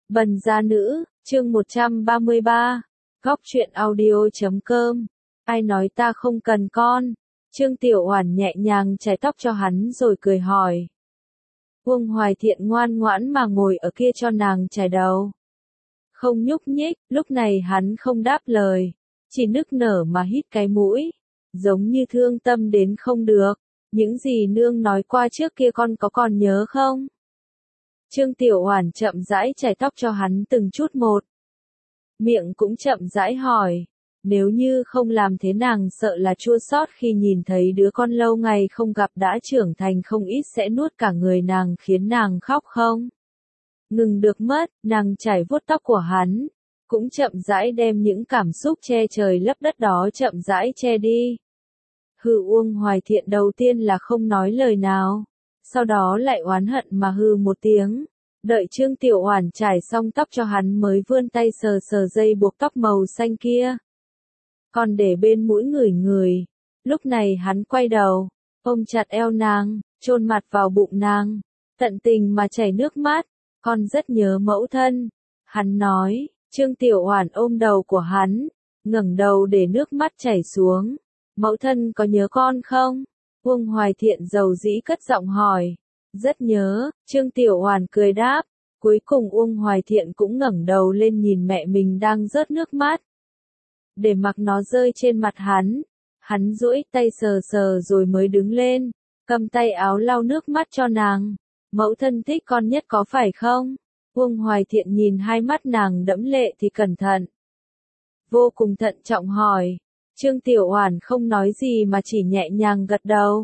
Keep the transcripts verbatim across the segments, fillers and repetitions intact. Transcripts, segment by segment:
Bần gia nữ, chương một trăm ba mươi ba, góc truyện audio chấm com. Ai nói ta không cần con? Trương Tiểu Oản nhẹ nhàng chải tóc cho hắn rồi cười hỏi. Uông Hoài Thiện ngoan ngoãn mà ngồi ở kia cho nàng chải đầu. Không nhúc nhích, lúc này hắn không đáp lời, chỉ nức nở mà hít cái mũi, giống như thương tâm đến không được. Những gì nương nói qua trước kia con có còn nhớ không? Trương Tiểu Oản chậm rãi chải tóc cho hắn từng chút một. Miệng cũng chậm rãi hỏi, nếu như không làm thế nàng sợ là chua xót khi nhìn thấy đứa con lâu ngày không gặp đã trưởng thành không ít sẽ nuốt cả người nàng khiến nàng khóc không? Ngừng được mất, nàng chải vuốt tóc của hắn, cũng chậm rãi đem những cảm xúc che trời lấp đất đó chậm rãi che đi. Hừ, Uông Hoài Thiện đầu tiên là không nói lời nào, sau đó lại oán hận mà hừ một tiếng, đợi Trương Tiểu Oản chải xong tóc cho hắn mới vươn tay sờ sờ dây buộc tóc màu xanh kia. Còn để bên mũi ngửi ngửi, lúc này hắn quay đầu, ôm chặt eo nàng, chôn mặt vào bụng nàng, tận tình mà chảy nước mắt, con rất nhớ mẫu thân, hắn nói. Trương Tiểu Oản ôm đầu của hắn, ngẩng đầu để nước mắt chảy xuống. Mẫu thân có nhớ con không? Uông Hoài Thiện dầu dĩ cất giọng hỏi. Rất nhớ, Trương Tiểu Oản cười đáp. Cuối cùng Uông Hoài Thiện cũng ngẩng đầu lên nhìn mẹ mình đang rớt nước mắt. Để mặc nó rơi trên mặt hắn, hắn duỗi tay sờ sờ rồi mới đứng lên, cầm tay áo lau nước mắt cho nàng. Mẫu thân thích con nhất có phải không? Uông Hoài Thiện nhìn hai mắt nàng đẫm lệ thì cẩn thận, vô cùng thận trọng hỏi. Trương Tiểu Oản không nói gì mà chỉ nhẹ nhàng gật đầu.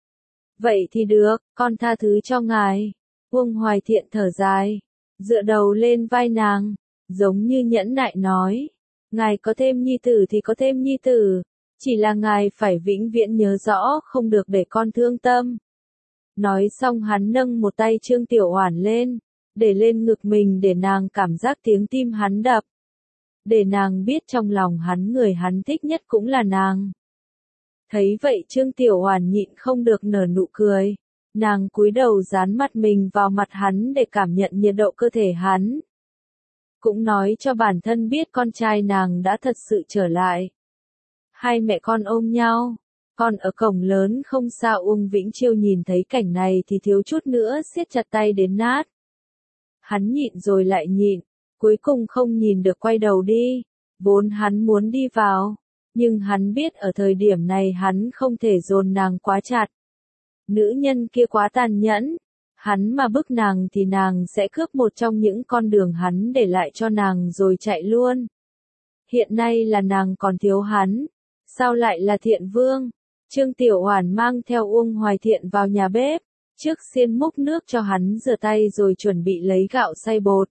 Vậy thì được, con tha thứ cho ngài. Uông Hoài Thiện thở dài, dựa đầu lên vai nàng, giống như nhẫn nại nói. Ngài có thêm nhi tử thì có thêm nhi tử, chỉ là ngài phải vĩnh viễn nhớ rõ không được để con thương tâm. Nói xong hắn nâng một tay Trương Tiểu Oản lên, để lên ngực mình để nàng cảm giác tiếng tim hắn đập. Để nàng biết trong lòng hắn người hắn thích nhất cũng là nàng. Thấy vậy Trương Tiểu Oản nhịn không được nở nụ cười. Nàng cúi đầu dán mặt mình vào mặt hắn để cảm nhận nhiệt độ cơ thể hắn. Cũng nói cho bản thân biết con trai nàng đã thật sự trở lại. Hai mẹ con ôm nhau. Còn ở cổng lớn không xa Uông Vĩnh Chiêu nhìn thấy cảnh này thì thiếu chút nữa siết chặt tay đến nát. Hắn nhịn rồi lại nhịn, cuối cùng không nhìn được quay đầu đi, vốn hắn muốn đi vào, nhưng hắn biết ở thời điểm này hắn không thể dồn nàng quá chặt. Nữ nhân kia quá tàn nhẫn, hắn mà bức nàng thì nàng sẽ cướp một trong những con đường hắn để lại cho nàng rồi chạy luôn. Hiện nay là nàng còn thiếu hắn, sao lại là Thiện Vương? Trương Tiểu Oản mang theo Uông Hoài Thiện vào nhà bếp. Trước xiên múc nước cho hắn rửa tay rồi chuẩn bị lấy gạo xay bột.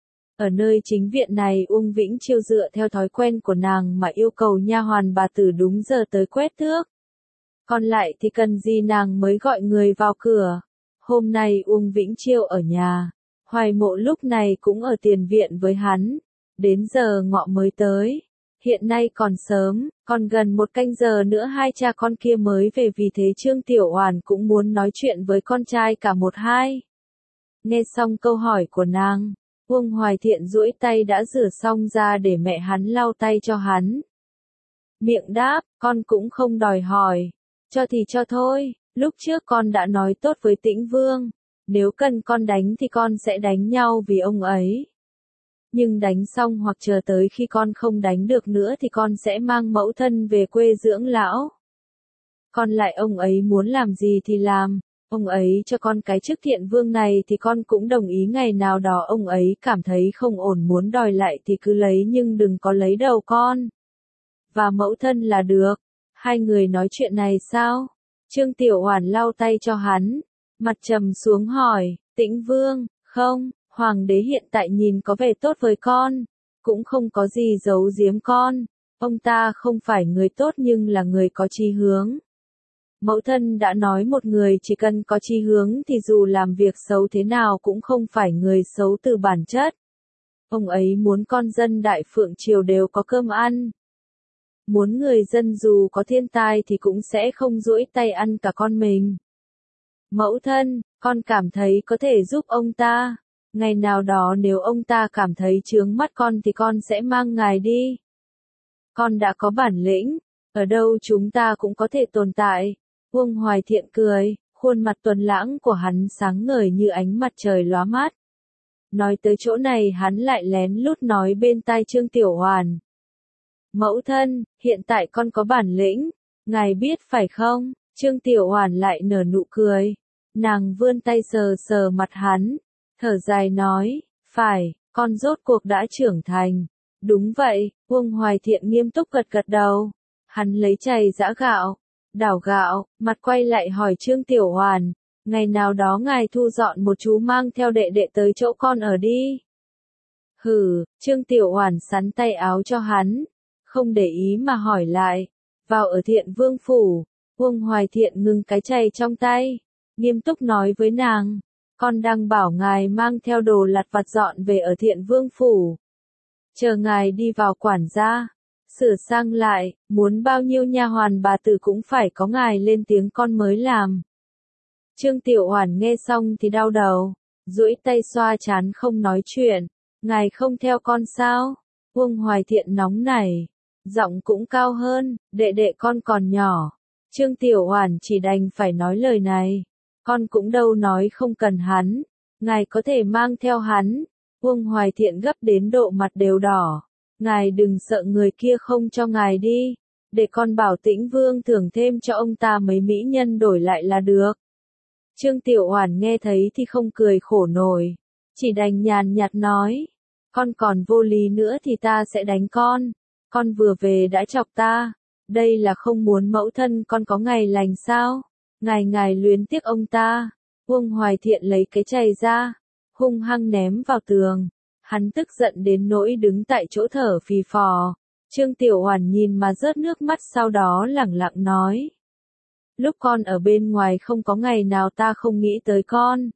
Ở nơi chính viện này Uông Vĩnh Chiêu dựa theo thói quen của nàng mà yêu cầu nha hoàn bà tử đúng giờ tới quét tước. Còn lại thì cần gì nàng mới gọi người vào cửa. Hôm nay Uông Vĩnh Chiêu ở nhà, Hoài Mộ lúc này cũng ở tiền viện với hắn. Đến giờ ngọ mới tới. Hiện nay còn sớm, còn gần một canh giờ nữa hai cha con kia mới về, vì thế Trương Tiểu Oản cũng muốn nói chuyện với con trai cả một hai. Nghe xong câu hỏi của nàng, Uông Hoài Thiện duỗi tay đã rửa xong ra để mẹ hắn lau tay cho hắn. Miệng đáp, con cũng không đòi hỏi, cho thì cho thôi, lúc trước con đã nói tốt với Tĩnh Vương, nếu cần con đánh thì con sẽ đánh nhau vì ông ấy. Nhưng đánh xong hoặc chờ tới khi con không đánh được nữa thì con sẽ mang mẫu thân về quê dưỡng lão. Còn lại ông ấy muốn làm gì thì làm, ông ấy cho con cái chức Thiện Vương này thì con cũng đồng ý, ngày nào đó ông ấy cảm thấy không ổn muốn đòi lại thì cứ lấy, nhưng đừng có lấy đầu con và mẫu thân là được. Hai người nói chuyện này sao? Trương Tiểu Oản lau tay cho hắn, mặt trầm xuống hỏi. Tĩnh Vương? Không. Hoàng đế hiện tại nhìn có vẻ tốt với con, cũng không có gì giấu giếm con. Ông ta không phải người tốt nhưng là người có chí hướng. Mẫu thân đã nói một người chỉ cần có chí hướng thì dù làm việc xấu thế nào cũng không phải người xấu từ bản chất. Ông ấy muốn con dân Đại Phượng Triều đều có cơm ăn. Muốn người dân dù có thiên tai thì cũng sẽ không duỗi tay ăn cả con mình. Mẫu thân, con cảm thấy có thể giúp ông ta. Ngày nào đó nếu ông ta cảm thấy chướng mắt con thì con sẽ mang ngài đi. Con đã có bản lĩnh, ở đâu chúng ta cũng có thể tồn tại. Uông Hoài Thiện cười, khuôn mặt tuấn lãng của hắn sáng ngời như ánh mặt trời lóa mắt. Nói tới chỗ này hắn lại lén lút nói bên tai Trương Tiểu Hoàn. Mẫu thân, hiện tại con có bản lĩnh, ngài biết phải không? Trương Tiểu Hoàn lại nở nụ cười. Nàng vươn tay sờ sờ mặt hắn, thở dài nói, phải, con rốt cuộc đã trưởng thành. Đúng vậy, Uông Hoài Thiện nghiêm túc gật gật đầu. Hắn lấy chày giã gạo, đảo gạo, mặt quay lại hỏi Trương Tiểu Hoàn, ngày nào đó ngài thu dọn một chú mang theo đệ đệ tới chỗ con ở đi. Hừ, Trương Tiểu Hoàn sắn tay áo cho hắn, không để ý mà hỏi lại, vào ở Thiện Vương phủ. Uông Hoài Thiện ngừng cái chày trong tay, nghiêm túc nói với nàng, con đang bảo ngài mang theo đồ lặt vặt dọn về ở Thiện Vương phủ. Chờ ngài đi vào quản gia, sửa sang lại, muốn bao nhiêu nha hoàn bà tử cũng phải có ngài lên tiếng con mới làm. Trương Tiểu Hoàn nghe xong thì đau đầu, duỗi tay xoa trán không nói chuyện, ngài không theo con sao? Uông Hoài Thiện nóng nảy, giọng cũng cao hơn, đệ đệ con còn nhỏ. Trương Tiểu Hoàn chỉ đành phải nói lời này, con cũng đâu nói không cần hắn, ngài có thể mang theo hắn. Uông Hoài Thiện gấp đến độ mặt đều đỏ, ngài đừng sợ người kia không cho ngài đi, để con bảo Tĩnh Vương thưởng thêm cho ông ta mấy mỹ nhân đổi lại là được. Trương Tiểu Hoàn nghe thấy thì không cười khổ nổi, chỉ đành nhàn nhạt nói, con còn vô lý nữa thì ta sẽ đánh con, con vừa về đã chọc ta, đây là không muốn mẫu thân con có ngày lành sao, ngài ngài luyến tiếc ông ta. Uông Hoài Thiện lấy cái chày ra, hung hăng ném vào tường, hắn tức giận đến nỗi đứng tại chỗ thở phì phò. Trương Tiểu Hoàn nhìn mà rớt nước mắt, sau đó lẳng lặng nói, lúc con ở bên ngoài không có ngày nào ta không nghĩ tới con.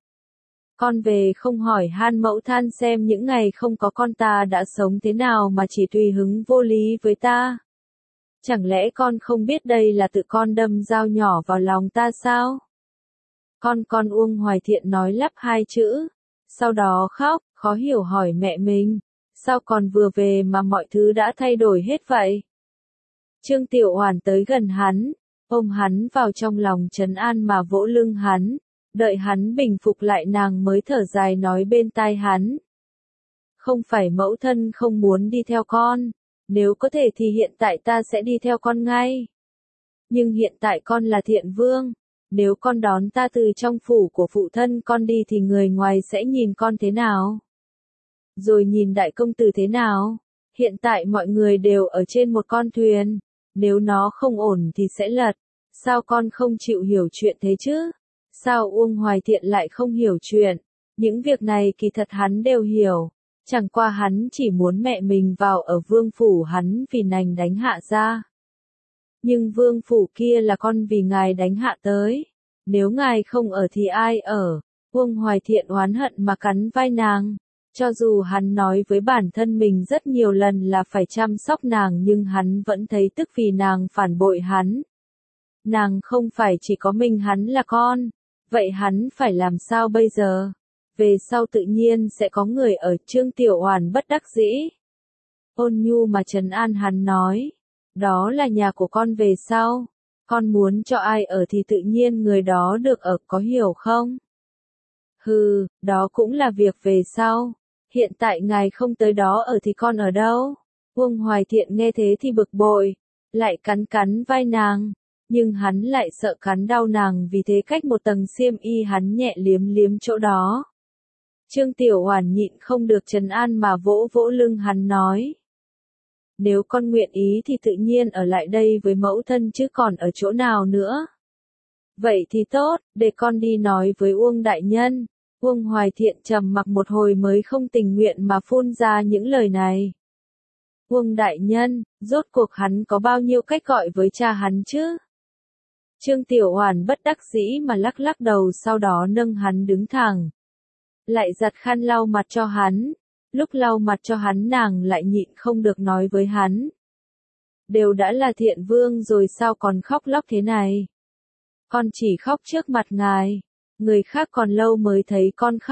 Con về không hỏi han mẫu than xem những ngày không có con ta đã sống thế nào mà chỉ tùy hứng vô lý với ta. Chẳng lẽ con không biết đây là tự con đâm dao nhỏ vào lòng ta sao? Con con Uông Hoài Thiện nói lắp hai chữ, sau đó khóc, khó hiểu hỏi mẹ mình, sao còn vừa về mà mọi thứ đã thay đổi hết vậy? Trương Tiểu Hoàn tới gần hắn, ôm hắn vào trong lòng trấn an mà vỗ lưng hắn, đợi hắn bình phục lại nàng mới thở dài nói bên tai hắn. Không phải mẫu thân không muốn đi theo con, nếu có thể thì hiện tại ta sẽ đi theo con ngay. Nhưng hiện tại con là Thiện Vương, nếu con đón ta từ trong phủ của phụ thân con đi thì người ngoài sẽ nhìn con thế nào? Rồi nhìn đại công tử thế nào? Hiện tại mọi người đều ở trên một con thuyền, nếu nó không ổn thì sẽ lật. Sao con không chịu hiểu chuyện thế chứ? Sao Uông Hoài Thiện lại không hiểu chuyện? Những việc này kỳ thật hắn đều hiểu, chẳng qua hắn chỉ muốn mẹ mình vào ở vương phủ hắn vì nành đánh hạ ra. Nhưng vương phủ kia là con vì ngài đánh hạ tới, nếu ngài không ở thì ai ở? Uông Hoài Thiện oán hận mà cắn vai nàng, cho dù hắn nói với bản thân mình rất nhiều lần là phải chăm sóc nàng nhưng hắn vẫn thấy tức vì nàng phản bội hắn. Nàng không phải chỉ có mình hắn là con, vậy hắn phải làm sao bây giờ? Về sau tự nhiên sẽ có người ở. Trương Tiểu Hoàn bất đắc dĩ, ôn nhu mà trấn an hắn nói, đó là nhà của con về sau, con muốn cho ai ở thì tự nhiên người đó được ở, có hiểu không? Hừ, đó cũng là việc về sau, hiện tại ngài không tới đó ở thì con ở đâu? Uông Hoài Thiện nghe thế thì bực bội, lại cắn cắn vai nàng, nhưng hắn lại sợ cắn đau nàng vì thế cách một tầng xiêm y hắn nhẹ liếm liếm chỗ đó. Trương Tiểu Hoàn nhịn không được trấn an mà vỗ vỗ lưng hắn nói, nếu con nguyện ý thì tự nhiên ở lại đây với mẫu thân chứ còn ở chỗ nào nữa. Vậy thì tốt, để con đi nói với Uông đại nhân. Uông Hoài Thiện trầm mặc một hồi mới không tình nguyện mà phun ra những lời này. Uông đại nhân, rốt cuộc hắn có bao nhiêu cách gọi với cha hắn chứ? Trương Tiểu Hoàn bất đắc dĩ mà lắc lắc đầu, sau đó nâng hắn đứng thẳng, lại giặt khăn lau mặt cho hắn. Lúc lau mặt cho hắn nàng lại nhịn không được nói với hắn, đều đã là Thiện Vương rồi sao còn khóc lóc thế này? Con chỉ khóc trước mặt ngài, người khác còn lâu mới thấy con khóc.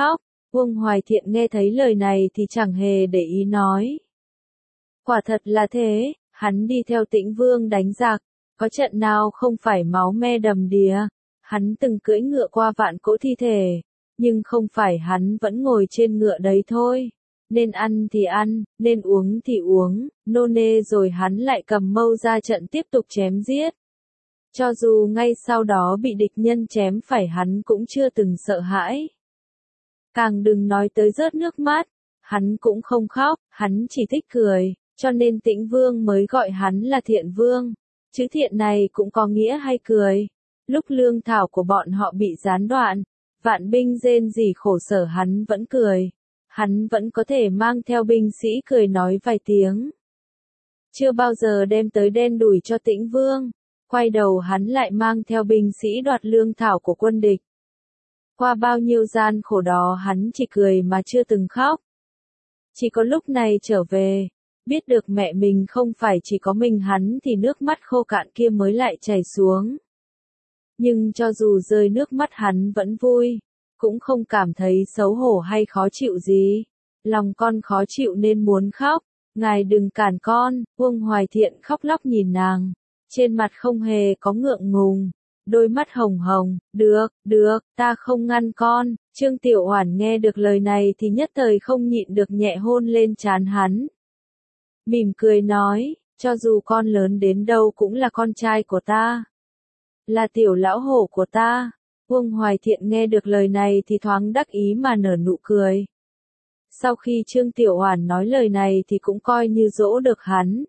Uông Hoài Thiện nghe thấy lời này thì chẳng hề để ý nói. Quả thật là thế, hắn đi theo Tĩnh Vương đánh giặc, có trận nào không phải máu me đầm đìa, hắn từng cưỡi ngựa qua vạn cỗ thi thể, nhưng không phải hắn vẫn ngồi trên ngựa đấy thôi. Nên ăn thì ăn, nên uống thì uống, nô nê rồi hắn lại cầm mâu ra trận tiếp tục chém giết. Cho dù ngay sau đó bị địch nhân chém phải hắn cũng chưa từng sợ hãi. Càng đừng nói tới rớt nước mắt, hắn cũng không khóc, hắn chỉ thích cười, cho nên Tĩnh Vương mới gọi hắn là Thiện Vương. Chữ thiện này cũng có nghĩa hay cười. Lúc lương thảo của bọn họ bị gián đoạn, vạn binh rên rỉ khổ sở hắn vẫn cười. Hắn vẫn có thể mang theo binh sĩ cười nói vài tiếng. Chưa bao giờ đem tới đen đủi cho Tĩnh Vương. Quay đầu hắn lại mang theo binh sĩ đoạt lương thảo của quân địch. Qua bao nhiêu gian khổ đó hắn chỉ cười mà chưa từng khóc. Chỉ có lúc này trở về, biết được mẹ mình không phải chỉ có mình hắn thì nước mắt khô cạn kia mới lại chảy xuống. Nhưng cho dù rơi nước mắt hắn vẫn vui, cũng không cảm thấy xấu hổ hay khó chịu gì. Lòng con khó chịu nên muốn khóc, ngài đừng cản con. Uông Hoài Thiện khóc lóc nhìn nàng, trên mặt không hề có ngượng ngùng, đôi mắt hồng hồng. Được, được, ta không ngăn con. Trương Tiểu Oản nghe được lời này thì nhất thời không nhịn được nhẹ hôn lên trán hắn. Mỉm cười nói, cho dù con lớn đến đâu cũng là con trai của ta, là tiểu lão hổ của ta. Uông Hoài Thiện nghe được lời này thì thoáng đắc ý mà nở nụ cười. Sau khi Trương Tiểu Oản nói lời này thì cũng coi như dỗ được hắn.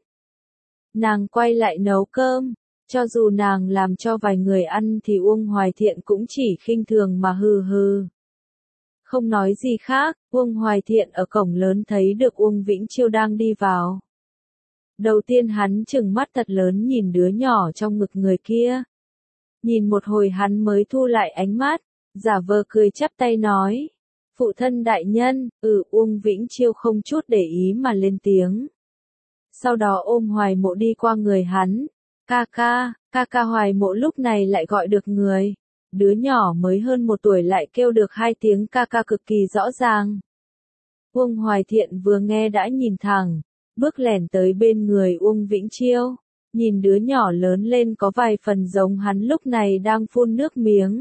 Nàng quay lại nấu cơm, cho dù nàng làm cho vài người ăn thì Uông Hoài Thiện cũng chỉ khinh thường mà hừ hừ. Không nói gì khác, Uông Hoài Thiện ở cổng lớn thấy được Uông Vĩnh Chiêu đang đi vào. Đầu tiên hắn trừng mắt thật lớn nhìn đứa nhỏ trong ngực người kia. Nhìn một hồi hắn mới thu lại ánh mắt, giả vờ cười chắp tay nói. Phụ thân đại nhân, ừ. Uông Vĩnh Chiêu không chút để ý mà lên tiếng. Sau đó ôm Hoài Mộ đi qua người hắn. Ca ca, ca ca. Hoài Mộ lúc này lại gọi được người. Đứa nhỏ mới hơn một tuổi lại kêu được hai tiếng ca ca cực kỳ rõ ràng. Uông Hoài Thiện vừa nghe đã nhìn thẳng, bước lẻn tới bên người Uông Vĩnh Chiêu. Nhìn đứa nhỏ lớn lên có vài phần giống hắn lúc này đang phun nước miếng.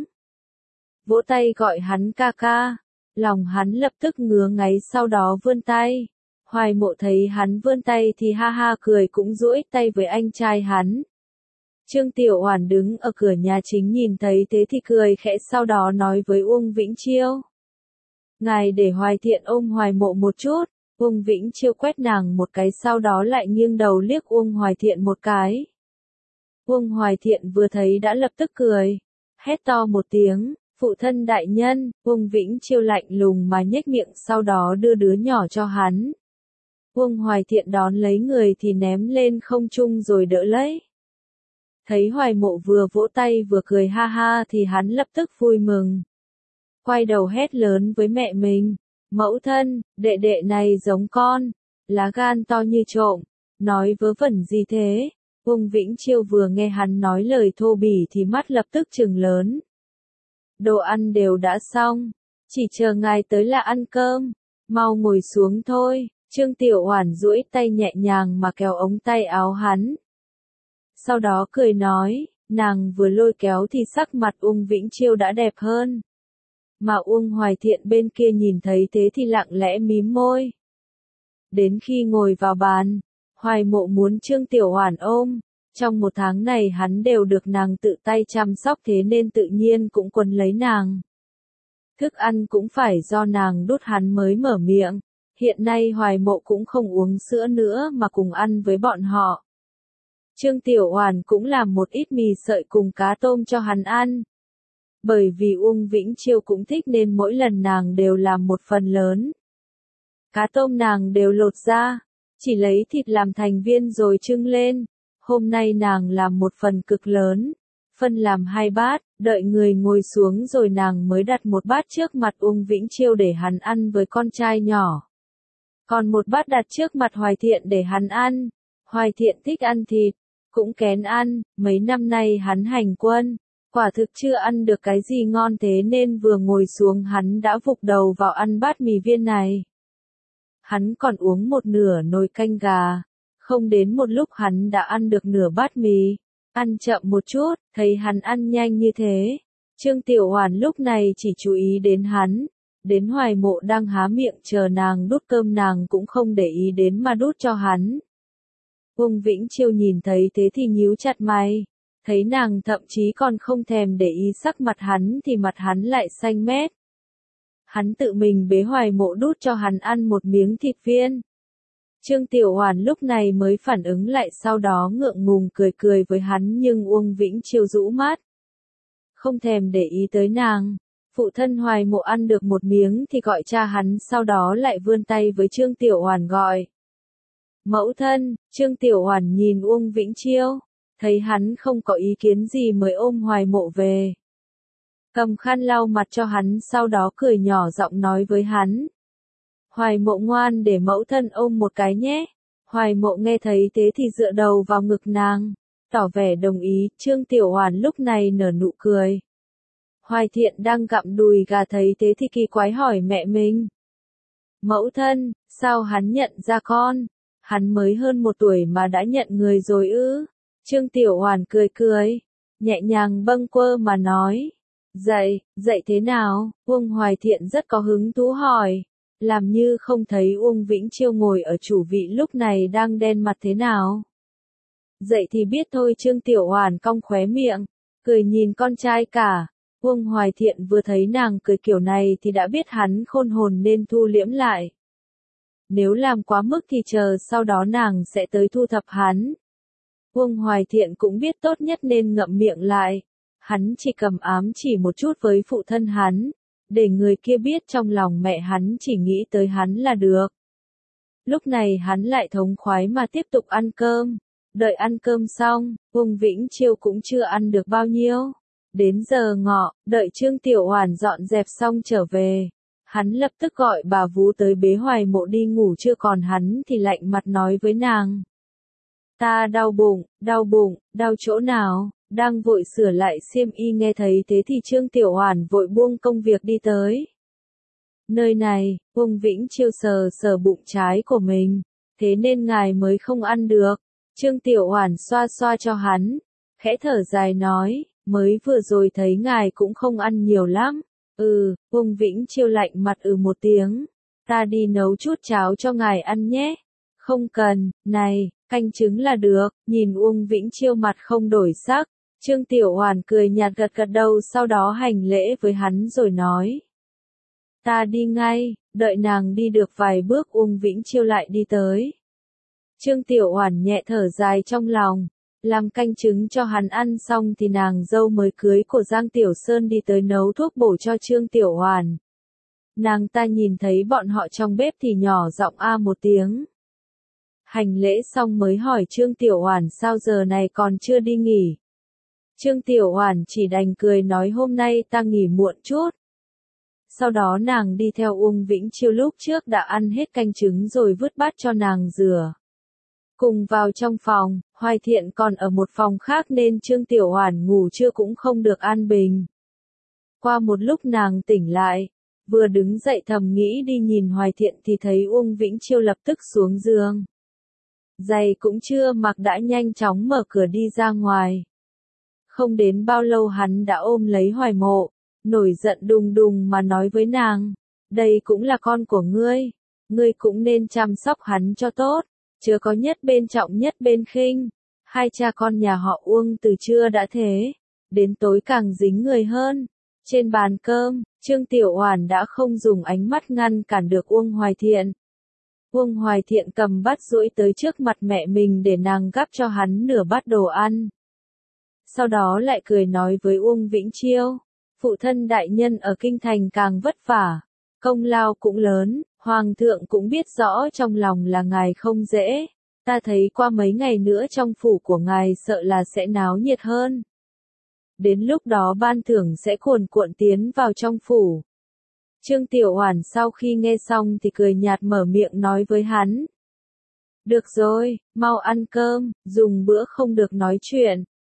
Vỗ tay gọi hắn ca ca. Lòng hắn lập tức ngứa ngáy sau đó vươn tay. Hoài Mộ thấy hắn vươn tay thì ha ha cười cũng duỗi tay với anh trai hắn. Trương Tiểu Oản đứng ở cửa nhà chính nhìn thấy thế thì cười khẽ sau đó nói với Uông Vĩnh Chiêu. Ngài để Hoài Thiện ôm Hoài Mộ một chút. Uông Vĩnh Chiêu quét nàng một cái sau đó lại nghiêng đầu liếc Uông Hoài Thiện một cái. Uông Hoài Thiện vừa thấy đã lập tức cười, hét to một tiếng, phụ thân đại nhân. Uông Vĩnh Chiêu lạnh lùng mà nhếch miệng sau đó đưa đứa nhỏ cho hắn. Uông Hoài Thiện đón lấy người thì ném lên không trung rồi đỡ lấy. Thấy Hoài Mộ vừa vỗ tay vừa cười ha ha thì hắn lập tức vui mừng. Quay đầu hét lớn với mẹ mình. Mẫu thân, đệ đệ này giống con, lá gan to như trộm, nói vớ vẩn gì thế? Uông Vĩnh Chiêu vừa nghe hắn nói lời thô bỉ thì mắt lập tức trừng lớn. Đồ ăn đều đã xong, chỉ chờ ngài tới là ăn cơm, mau ngồi xuống thôi. Trương Tiểu Oản duỗi tay nhẹ nhàng mà kéo ống tay áo hắn. Sau đó cười nói, nàng vừa lôi kéo thì sắc mặt Uông Vĩnh Chiêu đã đẹp hơn. Mà Uông Hoài Thiện bên kia nhìn thấy thế thì lặng lẽ mím môi. Đến khi ngồi vào bàn, Hoài Mộ muốn Trương Tiểu Oản ôm. Trong một tháng này hắn đều được nàng tự tay chăm sóc thế nên tự nhiên cũng quấn lấy nàng. Thức ăn cũng phải do nàng đút hắn mới mở miệng. Hiện nay Hoài Mộ cũng không uống sữa nữa mà cùng ăn với bọn họ. Trương Tiểu Oản cũng làm một ít mì sợi cùng cá tôm cho hắn ăn. Bởi vì Uông Vĩnh Chiêu cũng thích nên mỗi lần nàng đều làm một phần lớn. Cá tôm nàng đều lột ra, chỉ lấy thịt làm thành viên rồi trưng lên. Hôm nay nàng làm một phần cực lớn, phân làm hai bát, đợi người ngồi xuống rồi nàng mới đặt một bát trước mặt Uông Vĩnh Chiêu để hắn ăn với con trai nhỏ. Còn một bát đặt trước mặt Hoài Thiện để hắn ăn. Hoài Thiện thích ăn thịt, cũng kén ăn, mấy năm nay hắn hành quân, Quả thực chưa ăn được cái gì ngon thế nên vừa ngồi xuống hắn đã vụng đầu vào ăn bát mì viên này. Hắn còn uống một nửa nồi canh gà. Không đến một lúc hắn đã ăn được nửa bát mì. Ăn chậm một chút, thấy hắn ăn nhanh như thế. Trương Tiểu Hoàn lúc này chỉ chú ý đến hắn. Đến Hoài Mộ đang há miệng chờ nàng đút cơm nàng cũng không để ý đến mà đút cho hắn. Uông Vĩnh Chiêu nhìn thấy thế thì nhíu chặt mày. Thấy nàng thậm chí còn không thèm để ý sắc mặt hắn thì mặt hắn lại xanh mét. Hắn tự mình bế Hoài Mộ đút cho hắn ăn một miếng thịt viên. Trương Tiểu Hoàn lúc này mới phản ứng lại, sau đó ngượng ngùng cười cười với hắn, nhưng Uông Vĩnh Chiêu rũ mắt. Không thèm để ý tới nàng. Phụ thân Hoài Mộ ăn được một miếng thì gọi cha hắn, sau đó lại vươn tay với Trương Tiểu Hoàn gọi. Mẫu thân. Trương Tiểu Hoàn nhìn Uông Vĩnh Chiêu. Thấy hắn không có ý kiến gì mới ôm Hoài Mộ về. Cầm khăn lau mặt cho hắn, sau đó cười nhỏ giọng nói với hắn. Hoài Mộ ngoan, để mẫu thân ôm một cái nhé. Hoài Mộ nghe thấy thế thì dựa đầu vào ngực nàng, tỏ vẻ đồng ý. Trương Tiểu Hoàn lúc này nở nụ cười. Hoài Thiện đang gặm đùi gà thấy thế thì kỳ quái hỏi mẹ mình. Mẫu thân, sao hắn nhận ra con? Hắn mới hơn một tuổi mà đã nhận người rồi ư? Trương Tiểu Hoàn cười cười, nhẹ nhàng bâng quơ mà nói. Dậy, dậy thế nào? Uông Hoài Thiện rất có hứng thú hỏi. Làm như không thấy Uông Vĩnh Chiêu ngồi ở chủ vị lúc này đang đen mặt thế nào. Dậy thì biết thôi. Trương Tiểu Hoàn cong khóe miệng, cười nhìn con trai cả. Uông Hoài Thiện vừa thấy nàng cười kiểu này thì đã biết hắn khôn hồn nên thu liễm lại. Nếu làm quá mức thì chờ sau đó nàng sẽ tới thu thập hắn. Uông Hoài Thiện cũng biết tốt nhất nên ngậm miệng lại. Hắn chỉ cầm ám chỉ một chút với phụ thân hắn, để người kia biết trong lòng mẹ hắn chỉ nghĩ tới hắn là được. Lúc này hắn lại thống khoái mà tiếp tục ăn cơm. Đợi ăn cơm xong, Uông Vĩnh Chiêu cũng chưa ăn được bao nhiêu. Đến giờ ngọ, đợi Trương Tiểu Hoàn dọn dẹp xong trở về. Hắn lập tức gọi bà vú tới bế Hoài Mộ đi ngủ, chưa còn hắn thì lạnh mặt nói với nàng. Ta đau bụng, đau bụng, đau chỗ nào? Đang vội sửa lại xiêm y nghe thấy thế thì Trương Tiểu Hoàn vội buông công việc đi tới. Nơi này, Uông Vĩnh Chiêu sờ sờ bụng trái của mình, thế nên ngài mới không ăn được. Trương Tiểu Hoàn xoa xoa cho hắn, khẽ thở dài nói, mới vừa rồi thấy ngài cũng không ăn nhiều lắm. Ừ, Uông Vĩnh Chiêu lạnh mặt ừ một tiếng, ta đi nấu chút cháo cho ngài ăn nhé. Không cần, này, canh trứng là được. Nhìn Uông Vĩnh Chiêu mặt không đổi sắc, Trương Tiểu Hoàn cười nhạt gật gật đầu, sau đó hành lễ với hắn rồi nói. Ta đi ngay. Đợi nàng đi được vài bước Uông Vĩnh Chiêu lại đi tới. Trương Tiểu Hoàn nhẹ thở dài trong lòng. Làm canh trứng cho hắn ăn xong thì nàng dâu mới cưới của Giang Tiểu Sơn đi tới nấu thuốc bổ cho Trương Tiểu Hoàn. Nàng ta nhìn thấy bọn họ trong bếp thì nhỏ giọng a một tiếng. Hành lễ xong mới hỏi Trương Tiểu Hoàn sao giờ này còn chưa đi nghỉ. Trương Tiểu Hoàn chỉ đành cười nói hôm nay ta nghỉ muộn chút. Sau đó nàng đi theo Uông Vĩnh Chiêu lúc trước đã ăn hết canh trứng rồi vứt bát cho nàng rửa. Cùng vào trong phòng, Hoài Thiện còn ở một phòng khác nên Trương Tiểu Hoàn ngủ trưa cũng không được an bình. Qua một lúc nàng tỉnh lại, vừa đứng dậy thầm nghĩ đi nhìn Hoài Thiện thì thấy Uông Vĩnh Chiêu lập tức xuống giường. Giày cũng chưa mặc đã nhanh chóng mở cửa đi ra ngoài. Không đến bao lâu hắn đã ôm lấy Hoài Mộ, nổi giận đùng đùng mà nói với nàng, đây cũng là con của ngươi, ngươi cũng nên chăm sóc hắn cho tốt, chớ có nhất bên trọng nhất bên khinh. Hai cha con nhà họ Uông từ trưa đã thế, đến tối càng dính người hơn. Trên bàn cơm, Trương Tiểu Hoàn đã không dùng ánh mắt ngăn cản được Uông Hoài Thiện. Uông Hoài Thiện cầm bát duỗi tới trước mặt mẹ mình để nàng gắp cho hắn nửa bát đồ ăn. Sau đó lại cười nói với Uông Vĩnh Chiêu, phụ thân đại nhân ở kinh thành càng vất vả, công lao cũng lớn, hoàng thượng cũng biết rõ trong lòng là ngài không dễ, ta thấy qua mấy ngày nữa trong phủ của ngài sợ là sẽ náo nhiệt hơn. Đến lúc đó ban thưởng sẽ cuồn cuộn tiến vào trong phủ. Trương Tiểu Hoàn sau khi nghe xong thì cười nhạt mở miệng nói với hắn. Được rồi, mau ăn cơm, dùng bữa không được nói chuyện.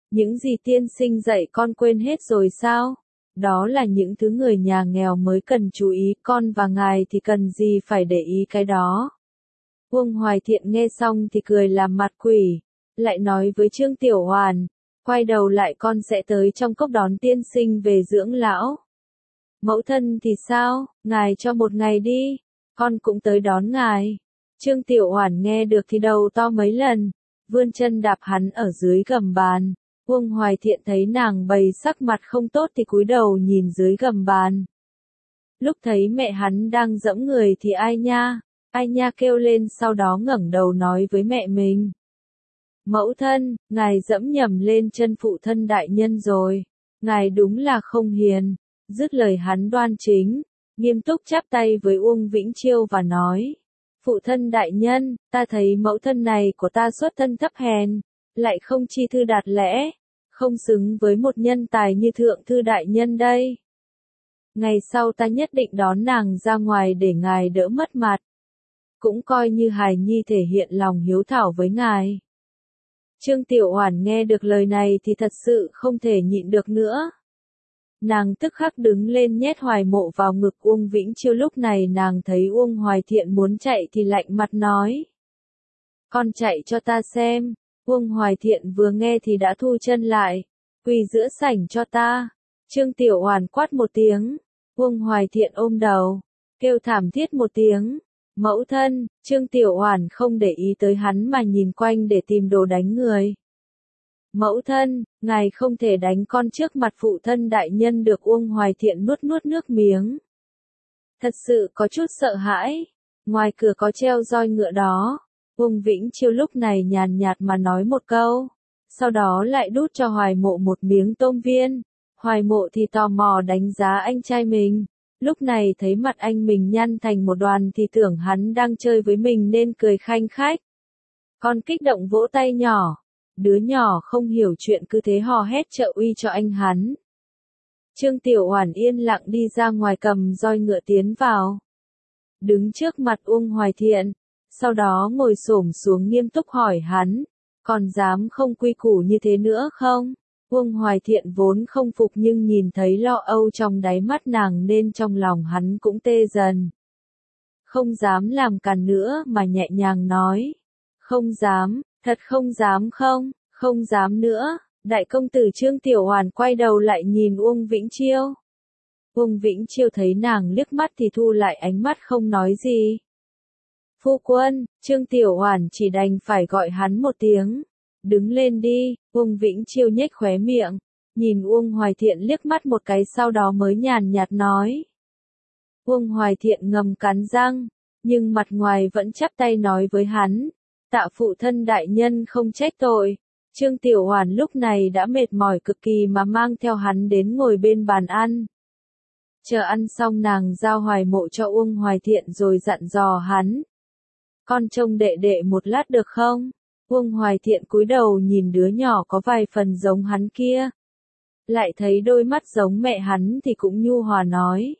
Những gì tiên sinh dạy con quên hết rồi sao? Đó là những thứ người nhà nghèo mới cần chú ý, con và ngài thì cần gì phải để ý cái đó. Uông Hoài Thiện nghe xong thì cười làm mặt quỷ, lại nói với Trương Tiểu Hoàn, quay đầu lại con sẽ tới trong cốc đón tiên sinh về dưỡng lão. Mẫu thân thì sao, ngài cho một ngày đi, con cũng tới đón ngài. Trương Tiểu Hoàn nghe được thì đầu to mấy lần, vươn chân đạp hắn ở dưới gầm bàn. Uông Hoài Thiện thấy nàng bày sắc mặt không tốt thì cúi đầu nhìn dưới gầm bàn. Lúc thấy mẹ hắn đang giẫm người thì ai nha, ai nha kêu lên, sau đó ngẩng đầu nói với mẹ mình. Mẫu thân, ngài giẫm nhầm lên chân phụ thân đại nhân rồi, ngài đúng là không hiền. Dứt lời hắn đoan chính, nghiêm túc chắp tay với Uông Vĩnh Chiêu và nói. Phụ thân đại nhân, ta thấy mẫu thân này của ta xuất thân thấp hèn, lại không chi thư đạt lẽ, không xứng với một nhân tài như thượng thư đại nhân đây. Ngày sau ta nhất định đón nàng ra ngoài để ngài đỡ mất mặt, cũng coi như hài nhi thể hiện lòng hiếu thảo với ngài. Trương Tiểu Hoàn nghe được lời này thì thật sự không thể nhịn được nữa. Nàng tức khắc đứng lên nhét Hoài Mộ vào ngực Uông Vĩnh Chiêu. Lúc này nàng thấy Uông Hoài Thiện muốn chạy thì lạnh mặt nói. Con chạy cho ta xem. Uông Hoài Thiện vừa nghe thì đã thu chân lại. Quỳ giữa sảnh cho ta. Trương Tiểu Hoàn quát một tiếng. Uông Hoài Thiện ôm đầu, kêu thảm thiết một tiếng. Mẫu thân, Trương Tiểu Hoàn không để ý tới hắn mà nhìn quanh để tìm đồ đánh người. Mẫu thân, ngài không thể đánh con trước mặt phụ thân đại nhân được. Uông Hoài Thiện nuốt nuốt nước miếng. Thật sự có chút sợ hãi. Ngoài cửa có treo roi ngựa đó. Uông Vĩnh Chiêu lúc này nhàn nhạt mà nói một câu. Sau đó lại đút cho Hoài Mộ một miếng tôm viên. Hoài Mộ thì tò mò đánh giá anh trai mình. Lúc này thấy mặt anh mình nhăn thành một đoàn thì tưởng hắn đang chơi với mình nên cười khanh khách. Con kích động vỗ tay nhỏ. Đứa nhỏ không hiểu chuyện cứ thế hò hét trợ uy cho anh hắn. Trương Tiểu Hoàn yên lặng đi ra ngoài cầm roi ngựa tiến vào. Đứng trước mặt Uông Hoài Thiện, sau đó ngồi xổm xuống nghiêm túc hỏi hắn, còn dám không quy củ như thế nữa không? Uông Hoài Thiện vốn không phục nhưng nhìn thấy lo âu trong đáy mắt nàng nên trong lòng hắn cũng tê dần. Không dám làm càn nữa mà nhẹ nhàng nói. Không dám, thật không dám không, không dám nữa. Đại công tử Trương Tiểu Hoàn quay đầu lại nhìn Uông Vĩnh Chiêu. Uông Vĩnh Chiêu thấy nàng liếc mắt thì thu lại ánh mắt không nói gì. Phu quân, Trương Tiểu Hoàn chỉ đành phải gọi hắn một tiếng. Đứng lên đi. Uông Vĩnh Chiêu nhếch khóe miệng, nhìn Uông Hoài Thiện liếc mắt một cái sau đó mới nhàn nhạt nói. Uông Hoài Thiện ngầm cắn răng, nhưng mặt ngoài vẫn chắp tay nói với hắn. Tạ phụ thân đại nhân không trách tội. Trương Tiểu Hoàn lúc này đã mệt mỏi cực kỳ mà mang theo hắn đến ngồi bên bàn ăn. Chờ ăn xong nàng giao Hoài Mộ cho Uông Hoài Thiện rồi dặn dò hắn. Con trông đệ đệ một lát được không? Uông Hoài Thiện cúi đầu nhìn đứa nhỏ có vài phần giống hắn kia. Lại thấy đôi mắt giống mẹ hắn thì cũng nhu hòa nói.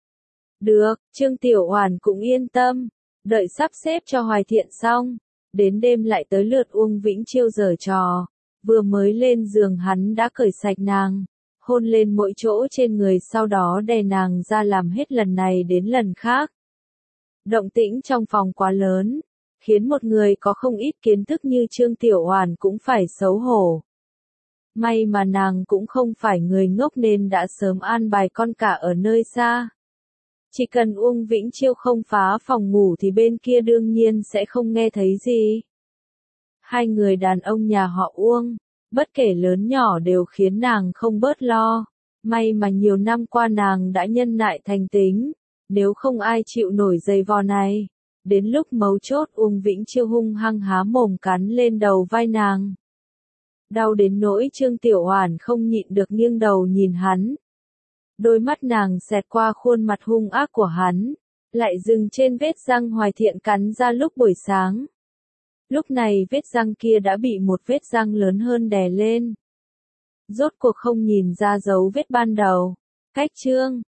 Được, Trương Tiểu Hoàn cũng yên tâm. Đợi sắp xếp cho Hoài Thiện xong. Đến đêm lại tới lượt Uông Vĩnh Chiêu giở trò. Vừa mới lên giường hắn đã cởi sạch nàng. Hôn lên mỗi chỗ trên người sau đó đè nàng ra làm hết lần này đến lần khác. Động tĩnh trong phòng quá lớn. Khiến một người có không ít kiến thức như Trương Tiểu Hoàn cũng phải xấu hổ. May mà nàng cũng không phải người ngốc nên đã sớm an bài con cả ở nơi xa. Chỉ cần Uông Vĩnh Chiêu không phá phòng ngủ thì bên kia đương nhiên sẽ không nghe thấy gì. Hai người đàn ông nhà họ Uông, bất kể lớn nhỏ đều khiến nàng không bớt lo. May mà nhiều năm qua nàng đã nhân nại thành tính, nếu không ai chịu nổi giày vò này. Đến lúc mấu chốt Uông Vĩnh Chiêu hung hăng há mồm cắn lên đầu vai nàng. Đau đến nỗi Trương Tiểu Hoàn không nhịn được nghiêng đầu nhìn hắn. Đôi mắt nàng xẹt qua khuôn mặt hung ác của hắn, lại dừng trên vết răng Hoài Thiện cắn ra lúc buổi sáng. Lúc này vết răng kia đã bị một vết răng lớn hơn đè lên. Rốt cuộc không nhìn ra dấu vết ban đầu. Cách chương